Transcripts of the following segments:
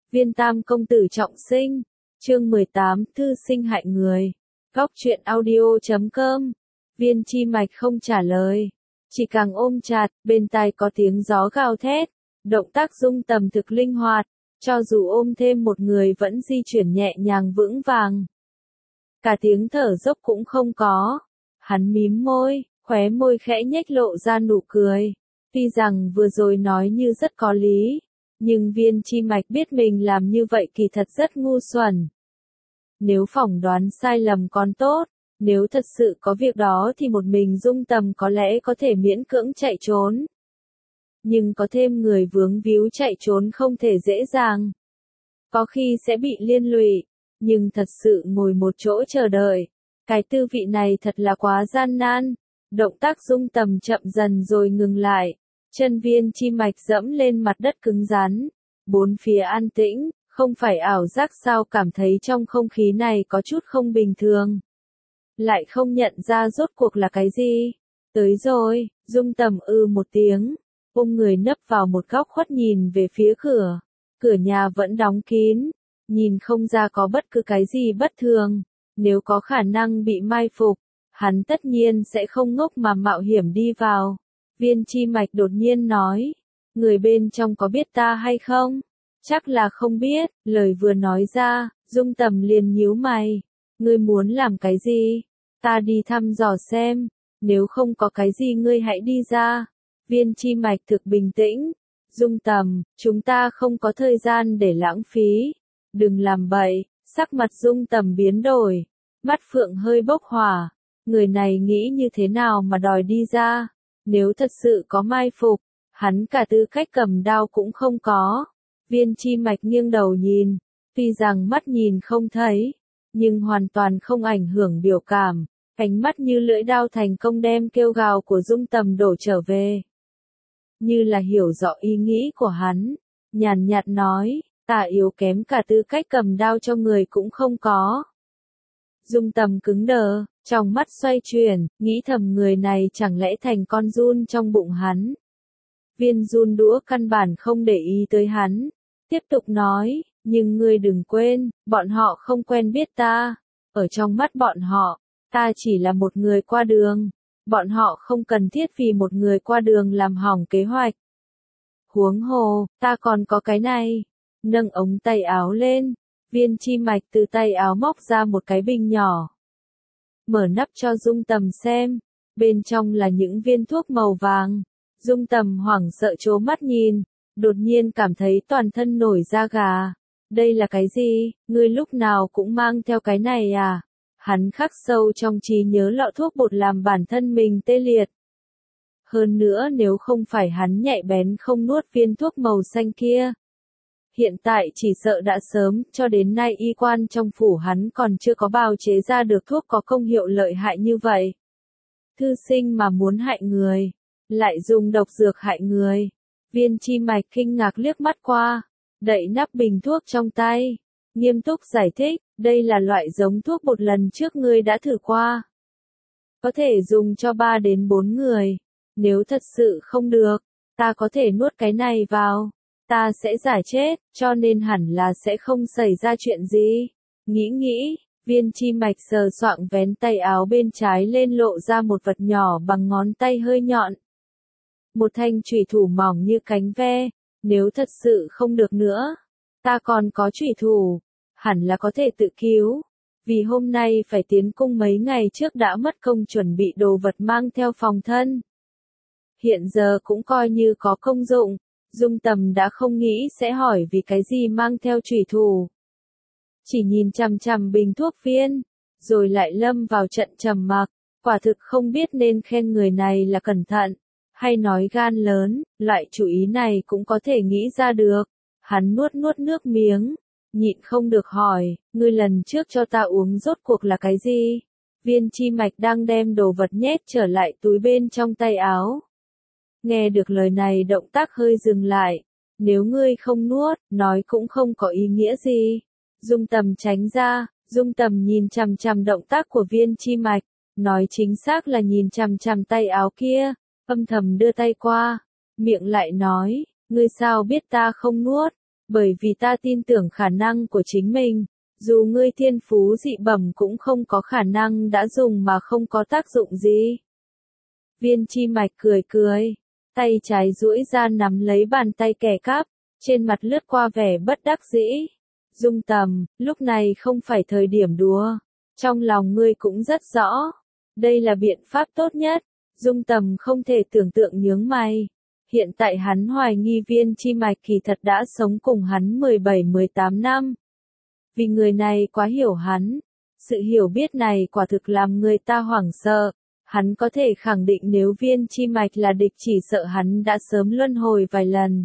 Viên Tam công tử trọng sinh. Chương 18, thư sinh hại người. Góc truyện audio.com. Viên Chi Mạch không trả lời, chỉ càng ôm chặt, bên tai có tiếng gió gào thét. Động tác Dung Tầm thực linh hoạt, cho dù ôm thêm một người vẫn di chuyển nhẹ nhàng vững vàng. Cả tiếng thở dốc cũng không có. Hắn mím môi, khóe môi khẽ nhếch lộ ra nụ cười. Tuy rằng vừa rồi nói như rất có lý, nhưng Viên Chi Mạch biết mình làm như vậy kỳ thật rất ngu xuẩn. Nếu phỏng đoán sai lầm còn tốt, nếu thật sự có việc đó thì một mình Dung Tầm có lẽ có thể miễn cưỡng chạy trốn. Nhưng có thêm người vướng víu chạy trốn không thể dễ dàng. Có khi sẽ bị liên lụy, nhưng thật sự ngồi một chỗ chờ đợi, cái tư vị này thật là quá gian nan. Động tác Dung Tầm chậm dần rồi ngừng lại, chân Viên Chi Mạch dẫm lên mặt đất cứng rắn. Bốn phía an tĩnh, không phải ảo giác sao cảm thấy trong không khí này có chút không bình thường. Lại không nhận ra rốt cuộc là cái gì. Tới rồi, Dung Tầm một tiếng, ôm người nấp vào một góc khuất nhìn về phía cửa. Cửa nhà vẫn đóng kín, nhìn không ra có bất cứ cái gì bất thường. Nếu có khả năng bị mai phục, hắn tất nhiên sẽ không ngốc mà mạo hiểm đi vào. Viên Chi Mạch đột nhiên nói, người bên trong có biết ta hay không? Chắc là không biết. Lời vừa nói ra, Dung Tầm liền nhíu mày. Ngươi muốn làm cái gì? Ta đi thăm dò xem, nếu không có cái gì ngươi hãy đi ra. Viên Chi Mạch thực bình tĩnh. Dung Tầm, chúng ta không có thời gian để lãng phí. Đừng làm bậy. Sắc mặt Dung Tầm biến đổi, mắt phượng hơi bốc hỏa. Người này nghĩ như thế nào mà đòi đi ra? Nếu thật sự có mai phục, hắn cả tư cách cầm đao cũng không có. Viên Chi Mạch nghiêng đầu nhìn, tuy rằng mắt nhìn không thấy, nhưng hoàn toàn không ảnh hưởng biểu cảm. Ánh mắt như lưỡi đao thành công đem kêu gào của Dung Tầm đổ trở về. Như là hiểu rõ ý nghĩ của hắn, nhàn nhạt nói, ta yếu kém cả tư cách cầm đao cho người cũng không có. Dung Tầm cứng đờ, trong mắt xoay chuyển, nghĩ thầm người này chẳng lẽ thành con giun trong bụng hắn. Viên giun đũa căn bản không để ý tới hắn, tiếp tục nói, nhưng ngươi đừng quên, bọn họ không quen biết ta. Ở trong mắt bọn họ, ta chỉ là một người qua đường. Bọn họ không cần thiết vì một người qua đường làm hỏng kế hoạch. Huống hồ, ta còn có cái này. Nâng ống tay áo lên, Viên Chi Mạch từ tay áo móc ra một cái bình nhỏ. Mở nắp cho Dung Tầm xem, bên trong là những viên thuốc màu vàng. Dung Tầm hoảng sợ trố mắt nhìn, đột nhiên cảm thấy toàn thân nổi da gà. Đây là cái gì, ngươi lúc nào cũng mang theo cái này à? Hắn khắc sâu trong trí nhớ lọ thuốc bột làm bản thân mình tê liệt. Hơn nữa nếu không phải hắn nhạy bén không nuốt viên thuốc màu xanh kia, hiện tại chỉ sợ đã sớm, cho đến nay y quan trong phủ hắn còn chưa có bào chế ra được thuốc có công hiệu lợi hại như vậy. Thư sinh mà muốn hại người, lại dùng độc dược hại người. Viên Chi Mạch kinh ngạc liếc mắt qua, đậy nắp bình thuốc trong tay, nghiêm túc giải thích, đây là loại giống thuốc bột lần trước ngươi đã thử qua. Có thể dùng cho 3 đến 4 người, nếu thật sự không được, ta có thể nuốt cái này vào. Ta sẽ giải chết, cho nên hẳn là sẽ không xảy ra chuyện gì. Nghĩ, Viên Chi Mạch sờ soạng vén tay áo bên trái lên lộ ra một vật nhỏ bằng ngón tay hơi nhọn. Một thanh chủy thủ mỏng như cánh ve, nếu thật sự không được nữa, ta còn có chủy thủ, hẳn là có thể tự cứu. Vì hôm nay phải tiến cung mấy ngày trước đã mất công chuẩn bị đồ vật mang theo phòng thân. Hiện giờ cũng coi như có công dụng. Dung Tầm đã không nghĩ sẽ hỏi vì cái gì mang theo chủy thủ. Chỉ nhìn chằm chằm bình thuốc viên, rồi lại lâm vào trận trầm mặc, quả thực không biết nên khen người này là cẩn thận, hay nói gan lớn, loại chủ ý này cũng có thể nghĩ ra được. Hắn nuốt nước miếng, nhịn không được hỏi, ngươi lần trước cho ta uống rốt cuộc là cái gì? Viên Chi Mạch đang đem đồ vật nhét trở lại túi bên trong tay áo. Nghe được lời này động tác hơi dừng lại. Nếu ngươi không nuốt, nói cũng không có ý nghĩa gì. Dung Tầm tránh ra, Dung Tầm nhìn chằm chằm động tác của Viên Chi Mạch. Nói chính xác là nhìn chằm chằm tay áo kia, âm thầm đưa tay qua. Miệng lại nói, ngươi sao biết ta không nuốt? Bởi vì ta tin tưởng khả năng của chính mình, dù ngươi thiên phú dị bẩm cũng không có khả năng đã dùng mà không có tác dụng gì. Viên Chi Mạch cười cười, tay trái duỗi ra nắm lấy bàn tay kẻ cắp, trên mặt lướt qua vẻ bất đắc dĩ. Dung Tầm, lúc này không phải thời điểm đùa, trong lòng ngươi cũng rất rõ, đây là biện pháp tốt nhất. Dung Tầm không thể tưởng tượng nhướng mày. Hiện tại hắn hoài nghi Viên Chi Mạch kỳ thật đã sống cùng hắn 17-18 năm. Vì người này quá hiểu hắn. Sự hiểu biết này quả thực làm người ta hoảng sợ. Hắn có thể khẳng định nếu Viên Chi Mạch là địch chỉ sợ hắn đã sớm luân hồi vài lần.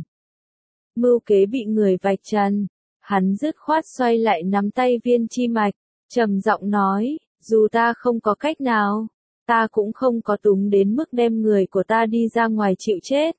Mưu kế bị người vạch trần. Hắn dứt khoát xoay lại nắm tay Viên Chi Mạch, trầm giọng nói, dù ta không có cách nào, ta cũng không có túng đến mức đem người của ta đi ra ngoài chịu chết.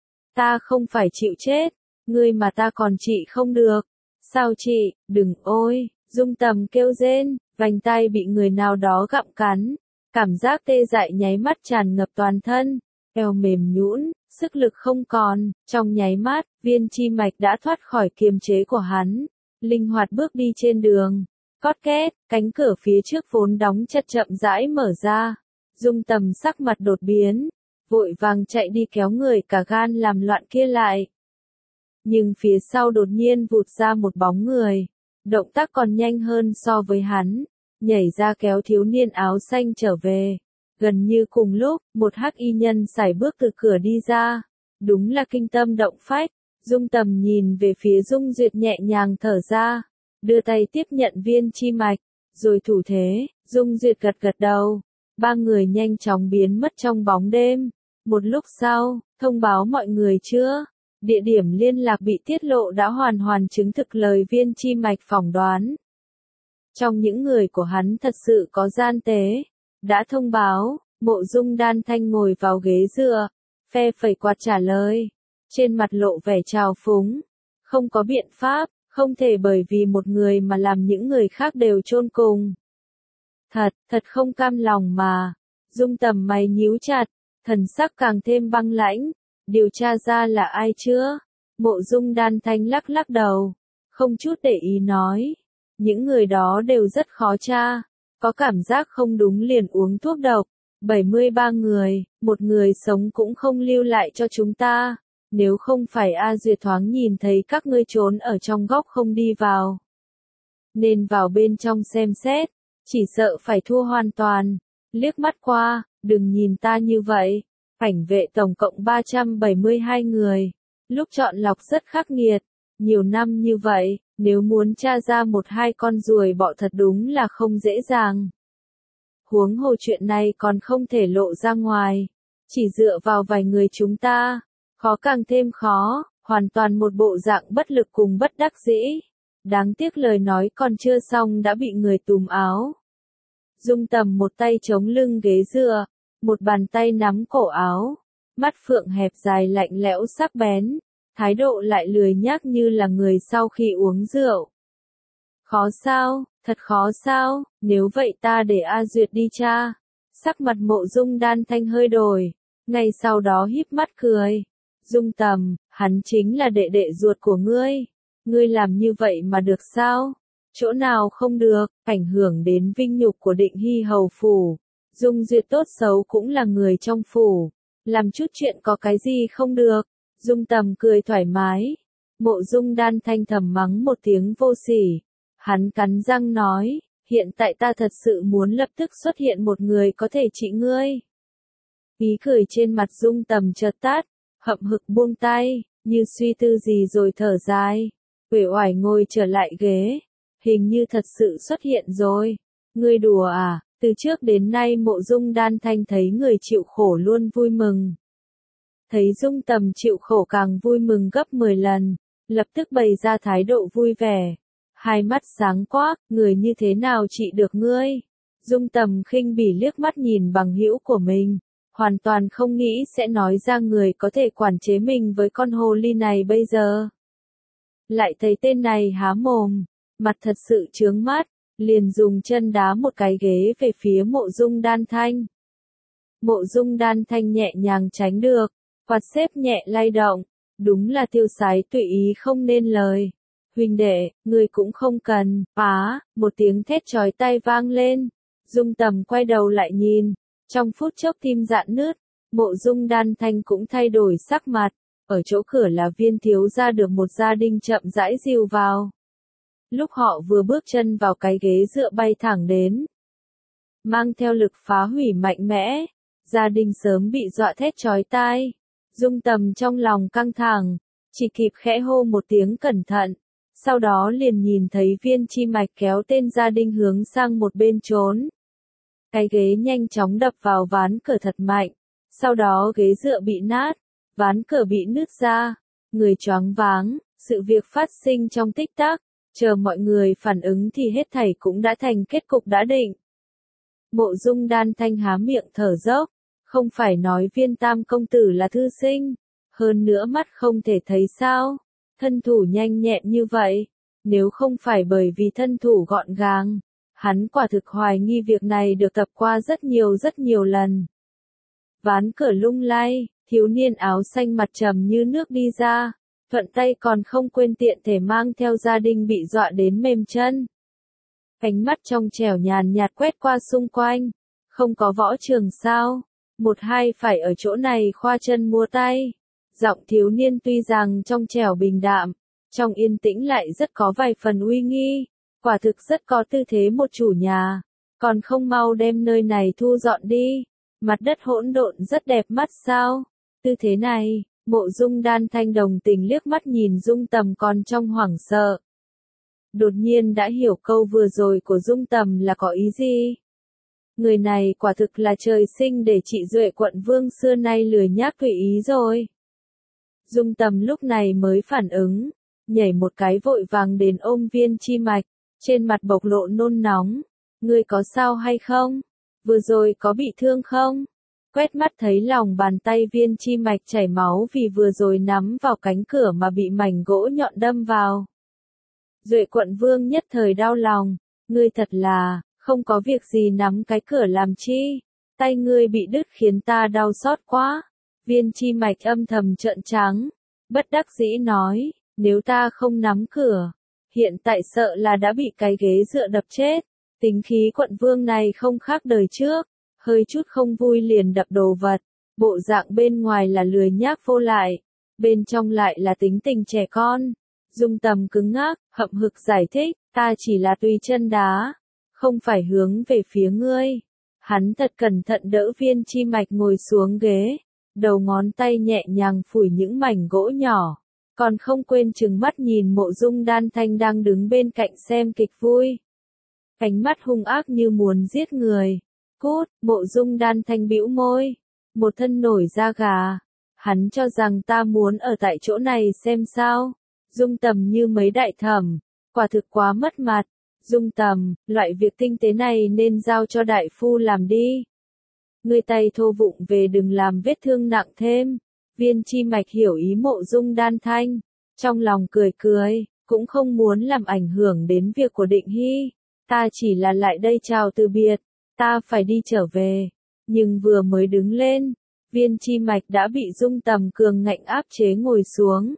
Ta không phải chịu chết, ngươi mà ta còn trị không được. Sao chị, đừng ôi, Dung Tầm kêu rên, vành tai bị người nào đó gặm cắn. Cảm giác tê dại nháy mắt tràn ngập toàn thân, eo mềm nhũn, sức lực không còn, trong nháy mắt, Viên Chi Mạch đã thoát khỏi kiềm chế của hắn, linh hoạt bước đi trên đường. Cót két, cánh cửa phía trước vốn đóng chặt chậm rãi mở ra. Dung Tầm sắc mặt đột biến, vội vàng chạy đi kéo người cả gan làm loạn kia lại. Nhưng phía sau đột nhiên vụt ra một bóng người, động tác còn nhanh hơn so với hắn, nhảy ra kéo thiếu niên áo xanh trở về. Gần như cùng lúc, một hắc y nhân sải bước từ cửa đi ra, đúng là kinh tâm động phách. Dung Tầm nhìn về phía Dung Duyệt nhẹ nhàng thở ra, đưa tay tiếp nhận Viên Chi Mạch, rồi thủ thế. Dung Duyệt gật gật đầu, ba người nhanh chóng biến mất trong bóng đêm. Một lúc sau, thông báo mọi người chưa? Địa điểm liên lạc bị tiết lộ đã hoàn hoàn chứng thực lời Viên Chi Mạch phỏng đoán. Trong những người của hắn thật sự có gian tế. Đã thông báo, Mộ Dung Đan Thanh ngồi vào ghế dựa, phe phẩy quạt trả lời. Trên mặt lộ vẻ trào phúng. Không có biện pháp, không thể bởi vì một người mà làm những người khác đều chôn cùng. Thật không cam lòng mà. Dung Tầm mày nhíu chặt, thần sắc càng thêm băng lãnh. Điều tra ra là ai chưa? Mộ Dung Đan Thanh lắc lắc đầu, không chút để ý nói. Những người đó đều rất khó tra, có cảm giác không đúng liền uống thuốc độc. 73 người, một người sống cũng không lưu lại cho chúng ta. Nếu không phải A Duyệt thoáng nhìn thấy các ngươi trốn ở trong góc không đi vào, nên vào bên trong xem xét, chỉ sợ phải thua hoàn toàn. Liếc mắt qua, đừng nhìn ta như vậy. Cảnh vệ tổng cộng 372 người. Lúc chọn lọc rất khắc nghiệt. Nhiều năm như vậy, nếu muốn tra ra một hai con ruồi bọ thật đúng là không dễ dàng. Huống hồ chuyện này còn không thể lộ ra ngoài. Chỉ dựa vào vài người chúng ta, khó càng thêm khó, hoàn toàn một bộ dạng bất lực cùng bất đắc dĩ. Đáng tiếc lời nói còn chưa xong đã bị người túm áo. Dung Tầm một tay chống lưng ghế dựa, một bàn tay nắm cổ áo, mắt phượng hẹp dài lạnh lẽo sắc bén, thái độ lại lười nhác như là người sau khi uống rượu. Khó sao, thật khó sao, nếu vậy ta để A Duyệt đi tra. Sắc mặt Mộ Dung Đan Thanh hơi đổi, ngay sau đó híp mắt cười. Dung Tầm, hắn chính là đệ đệ ruột của ngươi. Ngươi làm như vậy mà được sao? Chỗ nào không được, ảnh hưởng đến vinh nhục của Định Hy hầu phủ. Dung Duyệt tốt xấu cũng là người trong phủ, làm chút chuyện có cái gì không được. Dung Tầm cười thoải mái. Mộ Dung Đan Thanh thầm mắng một tiếng vô sỉ. Hắn cắn răng nói, hiện tại ta thật sự muốn lập tức xuất hiện một người có thể trị ngươi. Ý cười trên mặt Dung Tầm chợt tắt, hậm hực buông tay, như suy tư gì rồi thở dài. Uể oải ngồi trở lại ghế, hình như thật sự xuất hiện rồi. Ngươi đùa à? Từ trước đến nay Mộ Dung Đan Thanh thấy người chịu khổ luôn vui mừng. Thấy Dung Tầm chịu khổ càng vui mừng gấp 10 lần, lập tức bày ra thái độ vui vẻ. Hai mắt sáng quắc, người như thế nào trị được ngươi? Dung Tầm khinh bỉ liếc mắt nhìn bằng hữu của mình, hoàn toàn không nghĩ sẽ nói ra người có thể quản chế mình với con hồ ly này bây giờ. Lại thấy tên này há mồm, mặt thật sự chướng mắt, liền dùng chân đá một cái ghế về phía Mộ Dung Đan Thanh. Mộ Dung Đan Thanh nhẹ nhàng tránh được, quạt xếp nhẹ lay động, Đúng là tiêu sái tùy ý không nên lời. Huynh đệ, người cũng không cần, một tiếng thét chói tai vang lên. Dung Tầm quay đầu lại nhìn, trong phút chốc tim rạn nứt, Mộ Dung Đan Thanh cũng thay đổi sắc mặt, ở chỗ cửa là Viên thiếu gia được một gia đình chậm rãi dìu vào. Lúc họ vừa bước chân vào cái ghế dựa bay thẳng đến, mang theo lực phá hủy mạnh mẽ, gia đình sớm bị dọa thét chói tai. Dung Tầm trong lòng căng thẳng, chỉ kịp khẽ hô một tiếng cẩn thận, sau đó liền nhìn thấy Viên Chi Mạch kéo tên gia đình hướng sang một bên trốn. Cái ghế nhanh chóng đập vào ván cửa thật mạnh, sau đó ghế dựa bị nát, ván cửa bị nứt ra, người choáng váng, sự việc phát sinh trong tích tắc, chờ mọi người phản ứng thì hết thảy cũng đã thành kết cục đã định. Mộ Dung Đan Thanh há miệng thở dốc, không phải nói Viên tam công tử là thư sinh, hơn nữa mắt không thể thấy sao, thân thủ nhanh nhẹn như vậy, nếu không phải bởi vì thân thủ gọn gàng, hắn quả thực hoài nghi việc này được tập qua rất nhiều lần. Ván cửa lung lay, thiếu niên áo xanh mặt trầm như nước đi ra, thuận tay còn không quên tiện thể mang theo gia đình bị dọa đến mềm chân. Ánh mắt trong trẻo nhàn nhạt quét qua xung quanh, không có võ trường sao, một hai phải ở chỗ này khoa chân múa tay. Giọng thiếu niên tuy rằng trong trẻo bình đạm, trong yên tĩnh lại rất có vài phần uy nghi, quả thực rất có tư thế một chủ nhà, còn không mau đem nơi này thu dọn đi, mặt đất hỗn độn rất đẹp mắt sao, tư thế này. Mộ Dung Đan Thanh đồng tình liếc mắt nhìn Dung Tầm còn trong hoảng sợ. Đột nhiên đã hiểu câu vừa rồi của Dung Tầm là có ý gì. Người này quả thực là trời sinh để trị Duệ quận vương xưa nay lười nhác tùy ý rồi. Dung Tầm lúc này mới phản ứng, nhảy một cái vội vàng đến ôm Viên Chi Mạch, trên mặt bộc lộ nôn nóng. Ngươi có sao hay không? Vừa rồi có bị thương không? Quét mắt thấy lòng bàn tay Viên Chi Mạch chảy máu vì vừa rồi nắm vào cánh cửa mà bị mảnh gỗ nhọn đâm vào. Duệ quận vương nhất thời đau lòng, ngươi thật là, không có việc gì nắm cái cửa làm chi, tay ngươi bị đứt khiến ta đau xót quá. Viên Chi Mạch âm thầm trợn trắng, bất đắc dĩ nói, nếu ta không nắm cửa, hiện tại sợ là đã bị cái ghế dựa đập chết, tính khí quận vương này không khác đời trước. Hơi chút không vui liền đập đồ vật, bộ dạng bên ngoài là lười nhác vô lại, bên trong lại là tính tình trẻ con. Dung Tầm cứng ngắc, hậm hực giải thích, ta chỉ là tùy chân đá, không phải hướng về phía ngươi. Hắn thật cẩn thận đỡ Viên Chi Mạch ngồi xuống ghế, đầu ngón tay nhẹ nhàng phủi những mảnh gỗ nhỏ, còn không quên trừng mắt nhìn Mộ Dung Đan Thanh đang đứng bên cạnh xem kịch vui. Ánh mắt hung ác như muốn giết người. Cút, Mộ Dung Đan Thanh bĩu môi, một thân nổi da gà. Hắn cho rằng ta muốn ở tại chỗ này xem sao. Dung Tầm như mấy đại thẩm, quả thực quá mất mặt. Dung Tầm, loại việc tinh tế này nên giao cho đại phu làm đi. Ngươi tay thô vụng về đừng làm vết thương nặng thêm. Viên Chi Mạch hiểu ý Mộ Dung Đan Thanh, trong lòng cười cười, cũng không muốn làm ảnh hưởng đến việc của Định Hy. Ta chỉ là lại đây chào từ biệt. Ta phải đi trở về, nhưng vừa mới đứng lên, Viên Chi Mạch đã bị Dung Tầm cường ngạnh áp chế ngồi xuống.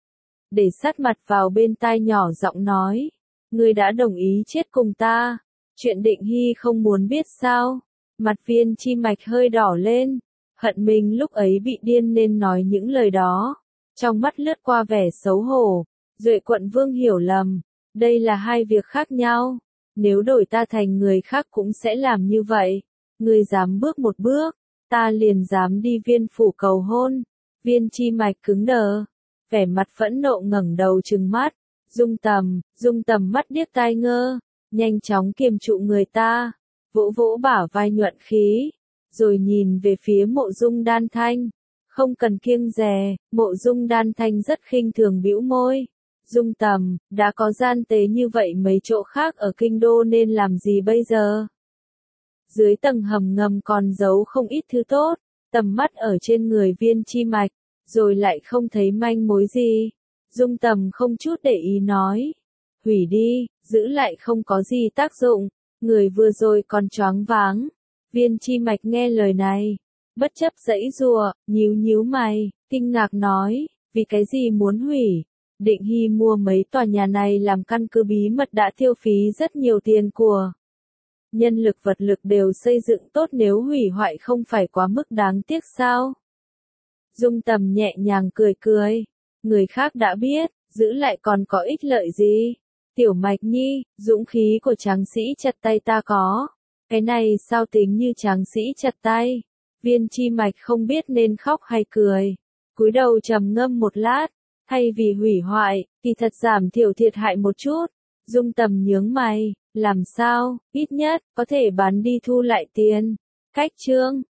Để sát mặt vào bên tai nhỏ giọng nói, ngươi đã đồng ý chết cùng ta, chuyện Định Hy không muốn biết sao. Mặt Viên Chi Mạch hơi đỏ lên, hận mình lúc ấy bị điên nên nói những lời đó, trong mắt lướt qua vẻ xấu hổ. Duệ quận vương hiểu lầm, đây là hai việc khác nhau. Nếu đổi ta thành người khác cũng sẽ làm như vậy. Ngươi dám bước một bước, ta liền dám đi Viên phủ cầu hôn. Viên Chi Mạch cứng đờ, vẻ mặt phẫn nộ ngẩng đầu trừng mắt. Dung Tầm mắt điếc tai ngơ, nhanh chóng kiềm trụ người ta, vỗ vỗ bả vai nhuận khí, rồi nhìn về phía Mộ Dung Đan Thanh. Không cần kiêng dè, Mộ Dung Đan Thanh rất khinh thường bĩu môi. Dung Tầm, đã có gian tế như vậy mấy chỗ khác ở kinh đô nên làm gì bây giờ? Dưới tầng hầm ngầm còn giấu không ít thứ tốt, tầm mắt ở trên người Viên Chi Mạch, rồi lại không thấy manh mối gì. Dung Tầm không chút để ý nói, hủy đi, giữ lại không có gì tác dụng, người vừa rồi còn choáng váng. Viên Chi Mạch nghe lời này, bất chấp giãy giụa, nhíu nhíu mày, kinh ngạc nói, Vì cái gì muốn hủy? Định Hy mua mấy tòa nhà này làm căn cứ bí mật đã tiêu phí rất nhiều tiền của. Nhân lực vật lực đều xây dựng tốt, nếu hủy hoại không phải quá mức đáng tiếc sao? Dung Tầm nhẹ nhàng cười cười. Người khác đã biết, giữ lại còn có ích lợi gì? Tiểu Mạch Nhi, dũng khí của tráng sĩ chặt tay ta có. Cái này sao tính như tráng sĩ chặt tay? Viên Chi Mạch không biết nên khóc hay cười. Cúi đầu trầm ngâm một lát. Thay vì hủy hoại, thì thật giảm thiểu thiệt hại một chút. Dung Tầm nhướng mày, làm sao, ít nhất, có thể bán đi thu lại tiền. Khách trương,